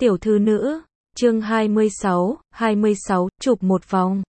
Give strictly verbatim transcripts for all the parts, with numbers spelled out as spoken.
Tiểu thư nữ, chương hai mươi sáu, hai mươi sáu, chụp một vòng.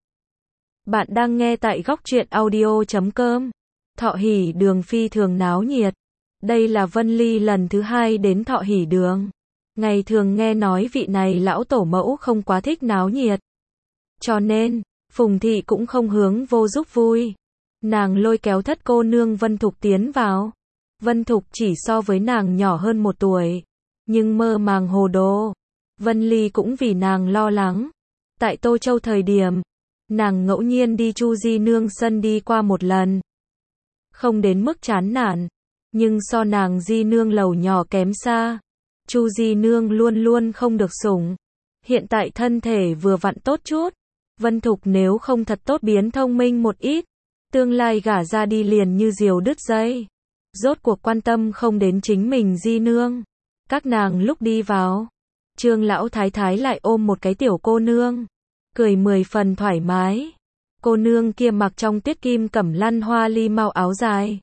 Bạn đang nghe tại góc truyện audio chấm com. Thọ hỷ đường phi thường náo nhiệt. Đây là Vân Ly lần thứ hai đến thọ hỷ đường. Ngày thường nghe nói vị này lão tổ mẫu không quá thích náo nhiệt. Cho nên, Phùng Thị cũng không hướng vô giúp vui. Nàng lôi kéo thất cô nương Vân Thục tiến vào. Vân Thục chỉ so với nàng nhỏ hơn một tuổi. Nhưng mơ màng hồ đồ. Vân Ly cũng vì nàng lo lắng. Tại Tô Châu thời điểm, nàng ngẫu nhiên đi Chu Di Nương sân đi qua một lần. Không đến mức chán nản, nhưng so nàng Di Nương lầu nhỏ kém xa. Chu Di Nương luôn luôn không được sủng. Hiện tại thân thể vừa vặn tốt chút. Vân Thục nếu không thật tốt biến thông minh một ít, tương lai gả ra đi liền như diều đứt dây. Rốt cuộc quan tâm không đến chính mình Di Nương. Các nàng lúc đi vào, Trương lão thái thái lại ôm một cái tiểu cô nương, cười mười phần thoải mái. Cô nương kia mặc trong tuyết kim cẩm lăn hoa ly mau áo dài,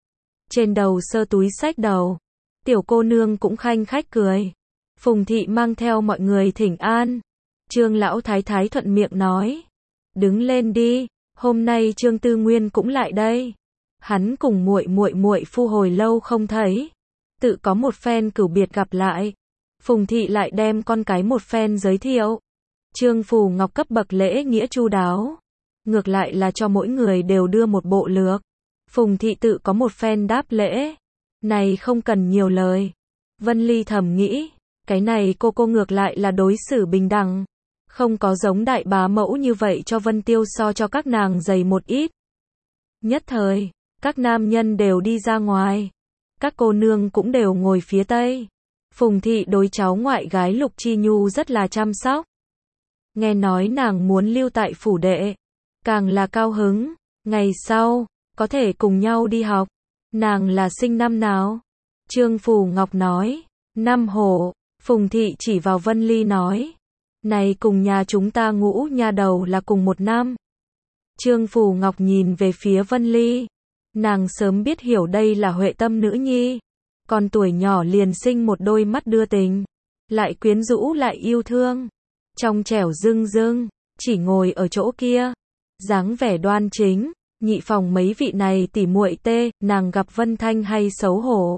trên đầu sơ túi xách đầu. Tiểu cô nương cũng khanh khách cười. Phùng Thị mang theo mọi người thỉnh an. Trương lão thái thái thuận miệng nói, đứng lên đi, hôm nay Trương Tư Nguyên cũng lại đây. Hắn cùng muội muội muội phu hồi lâu không thấy, tự có một phen cửu biệt gặp lại. Phùng Thị lại đem con cái một phen giới thiệu. Trương Phù Ngọc cấp bậc lễ nghĩa chu đáo, ngược lại là cho mỗi người đều đưa một bộ lược. Phùng Thị tự có một phen đáp lễ, này không cần nhiều lời. Vân Ly thầm nghĩ, cái này cô cô ngược lại là đối xử bình đẳng, không có giống đại bá mẫu như vậy cho Vân Tiêu so cho các nàng dày một ít. Nhất thời, các nam nhân đều đi ra ngoài, các cô nương cũng đều ngồi phía tây. Phùng Thị đối cháu ngoại gái Lục Chi Nhu rất là chăm sóc. Nghe nói nàng muốn lưu tại phủ đệ, càng là cao hứng. Ngày sau, có thể cùng nhau đi học. Nàng là sinh năm nào? Trương Phù Ngọc nói, năm hổ. Phùng Thị chỉ vào Vân Ly nói, này cùng nhà chúng ta Ngũ nha đầu là cùng một năm. Trương Phù Ngọc nhìn về phía Vân Ly. Nàng sớm biết hiểu đây là Huệ Tâm nữ nhi. Còn tuổi nhỏ liền sinh một đôi mắt đưa tình, lại quyến rũ lại yêu thương, trong trẻo dưng dưng, chỉ ngồi ở chỗ kia, dáng vẻ đoan chính. Nhị phòng mấy vị này tỉ muội tê, nàng gặp Vân Thanh hay xấu hổ.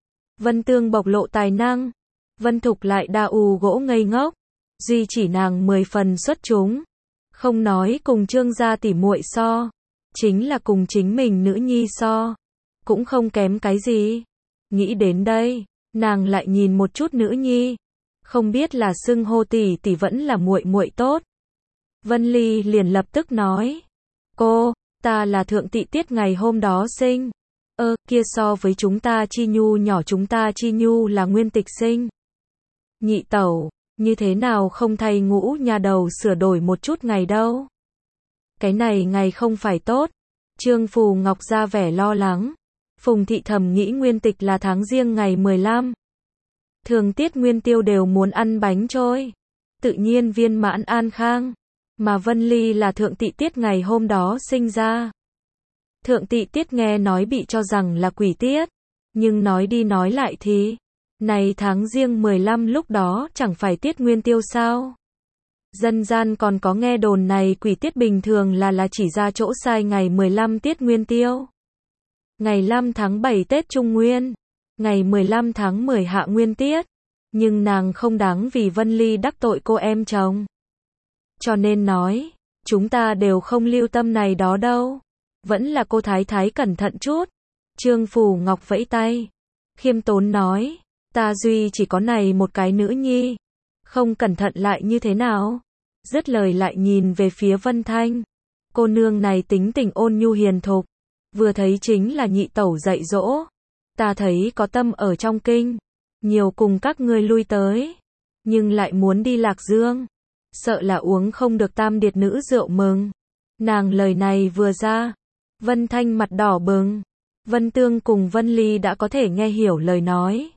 Vân Tương bộc lộ tài năng, Vân Thục lại đa ù gỗ ngây ngốc, duy chỉ nàng mười phần xuất chúng. Không nói cùng Trương gia tỉ muội so, chính là cùng chính mình nữ nhi so, cũng không kém cái gì. Nghĩ đến đây, nàng lại nhìn một chút nữ nhi, không biết là xưng hô tỷ tỷ vẫn là muội muội tốt. Vân Ly liền lập tức nói, cô, ta là Thượng Tị Tiết ngày hôm đó sinh. Ơ, kia so với chúng ta Chi Nhu nhỏ, chúng ta Chi Nhu là nguyên tịch sinh. Nhị tẩu, như thế nào không thay Ngũ nha đầu sửa đổi một chút ngày đâu? Cái này ngày không phải tốt. Trương Phù Ngọc ra vẻ lo lắng. Phùng Thị thầm nghĩ nguyên tịch là tháng riêng ngày mười lăm. Thường tiết nguyên tiêu đều muốn ăn bánh trôi, tự nhiên viên mãn an khang. Mà Vân Ly là Thượng Tị Tiết ngày hôm đó sinh ra. Thượng Tị Tiết nghe nói bị cho rằng là quỷ tiết, nhưng nói đi nói lại thì, này tháng riêng mười lăm lúc đó chẳng phải tiết nguyên tiêu sao? Dân gian còn có nghe đồn này quỷ tiết bình thường là là chỉ ra chỗ sai ngày mười lăm tiết nguyên tiêu. Ngày năm tháng bảy Tết Trung Nguyên, ngày mười lăm tháng mười Hạ Nguyên Tiết, nhưng nàng không đáng vì Vân Ly đắc tội cô em chồng. Cho nên nói, chúng ta đều không lưu tâm này đó đâu. Vẫn là cô thái thái cẩn thận chút. Trương Phù Ngọc vẫy tay, khiêm tốn nói, ta duy chỉ có này một cái nữ nhi, không cẩn thận lại như thế nào? Dứt lời lại nhìn về phía Vân Thanh. Cô nương này tính tình ôn nhu hiền thục, vừa thấy chính là nhị tẩu dạy dỗ. Ta thấy có tâm ở trong kinh, nhiều cùng các ngươi lui tới, nhưng lại muốn đi Lạc Dương, sợ là uống không được tam điệt nữ rượu mừng. Nàng lời này vừa ra, Vân Thanh mặt đỏ bừng. Vân Tương cùng Vân Ly đã có thể nghe hiểu lời nói,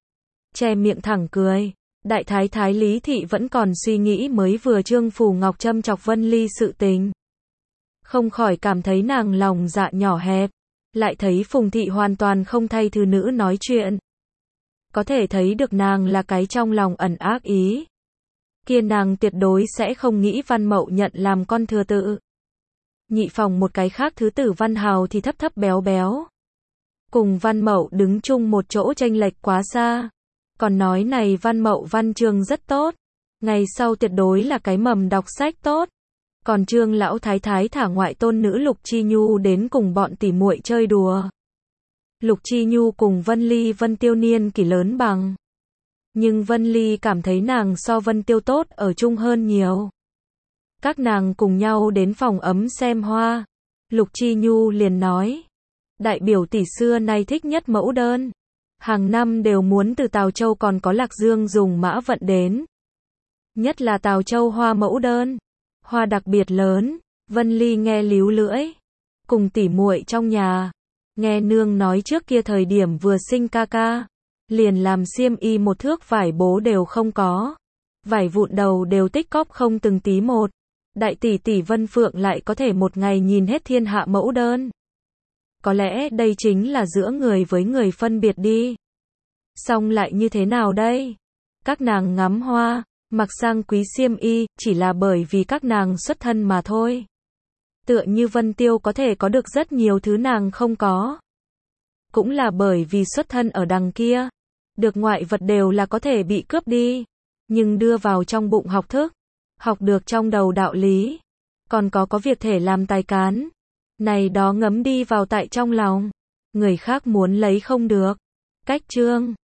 che miệng thẳng cười. Đại thái thái Lý Thị vẫn còn suy nghĩ mới vừa Trương Phù Ngọc châm chọc Vân Ly sự tình, không khỏi cảm thấy nàng lòng dạ nhỏ hẹp. Lại thấy Phùng Thị hoàn toàn không thay thứ nữ nói chuyện, có thể thấy được nàng là cái trong lòng ẩn ác ý. Kia nàng tuyệt đối sẽ không nghĩ Văn Mậu nhận làm con thừa tự. Nhị phòng một cái khác thứ tử Văn Hào thì thấp thấp béo béo. Cùng Văn Mậu đứng chung một chỗ chênh lệch quá xa. Còn nói này Văn Mậu văn chương rất tốt. Ngày sau tuyệt đối là cái mầm đọc sách tốt. Còn Trương lão thái thái thả ngoại tôn nữ Lục Chi Nhu đến cùng bọn tỉ muội chơi đùa. Lục Chi Nhu cùng Vân Ly Vân Tiêu niên kỷ lớn bằng. Nhưng Vân Ly cảm thấy nàng so Vân Tiêu tốt ở chung hơn nhiều. Các nàng cùng nhau đến phòng ấm xem hoa. Lục Chi Nhu liền nói. Đại biểu tỷ xưa nay thích nhất mẫu đơn. Hàng năm đều muốn từ Tào Châu còn có Lạc Dương dùng mã vận đến. Nhất là Tào Châu hoa mẫu đơn. Hoa đặc biệt lớn. Vân Ly nghe líu lưỡi. Cùng tỉ muội trong nhà. Nghe nương nói trước kia thời điểm vừa sinh ca ca. Liền làm xiêm y một thước vải bố đều không có. Vải vụn đầu đều tích cóp không từng tí một. Đại tỷ tỷ Vân Phượng lại có thể một ngày nhìn hết thiên hạ mẫu đơn. Có lẽ đây chính là giữa người với người phân biệt đi. Xong lại như thế nào đây? Các nàng ngắm hoa, mặc sang quý xiêm y, chỉ là bởi vì các nàng xuất thân mà thôi. Tựa như Vân Tiêu có thể có được rất nhiều thứ nàng không có. Cũng là bởi vì xuất thân ở đằng kia. Được ngoại vật đều là có thể bị cướp đi. Nhưng đưa vào trong bụng học thức. Học được trong đầu đạo lý. Còn có có việc thể làm tài cán. Này đó ngấm đi vào tại trong lòng. Người khác muốn lấy không được. Cách chương